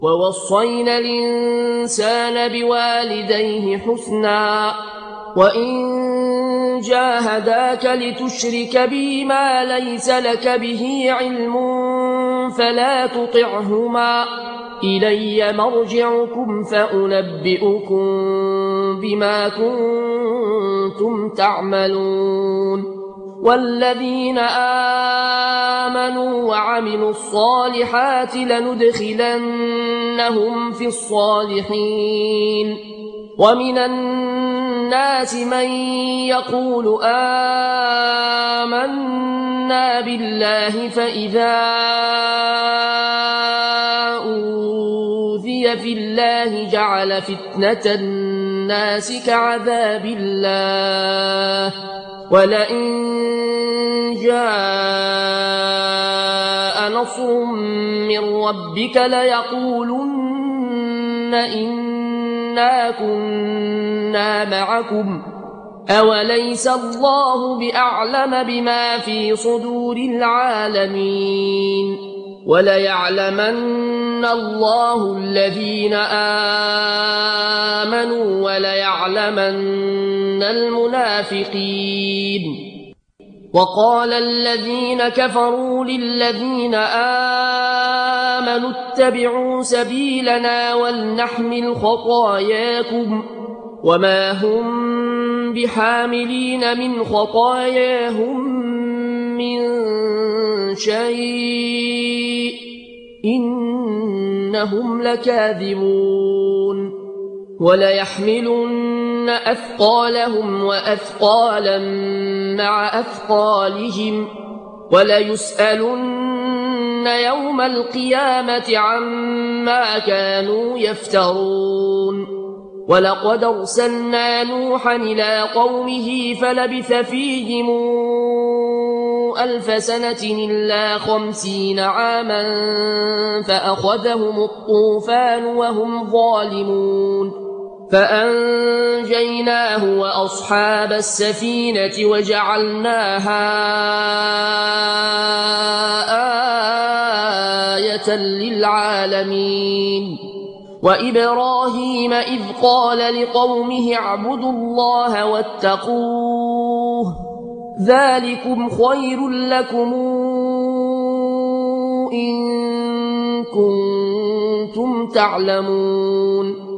ووصينا الإنسان بوالديه حسنا وإن جاهداك لتشرك بي ما ليس لك به علم فلا تطعهما إلي مرجعكم فأنبئكم بما كنتم تعملون والذين آمنوا وعملوا الصالحات لندخلنهم في الصالحين ومن الناس من يقول آمنا بالله فإذا أوذي في الله جعل فتنة الناس كعذاب الله ولئن جاء نصر من ربك ليقولن إنا كنا معكم أوليس الله بأعلم بما في صدور العالمين وليعلمن الله الذين آمنوا وليعلمن المنافقين وقال الذين كفروا للذين آمنوا اتبعوا سبيلنا ولنحمل خطاياكم وما هم بحاملين من خطاياهم من شيء إنهم لكاذبون وليحملن أثقالهم وأثقالا مع أثقالهم وليسألن يوم القيامة عما كانوا يفترون ولقد أرسلنا نوحا إلى قومه فلبث فيهم 1000 سنة إلا 50 عاما فأخذهم الطوفان وهم ظالمون فأنجيناه وأصحاب السفينة وجعلناها آية للعالمين وإبراهيم إذ قال لقومه اعبدوا الله واتقوه ذلكم خير لكم إن كنتم تعلمون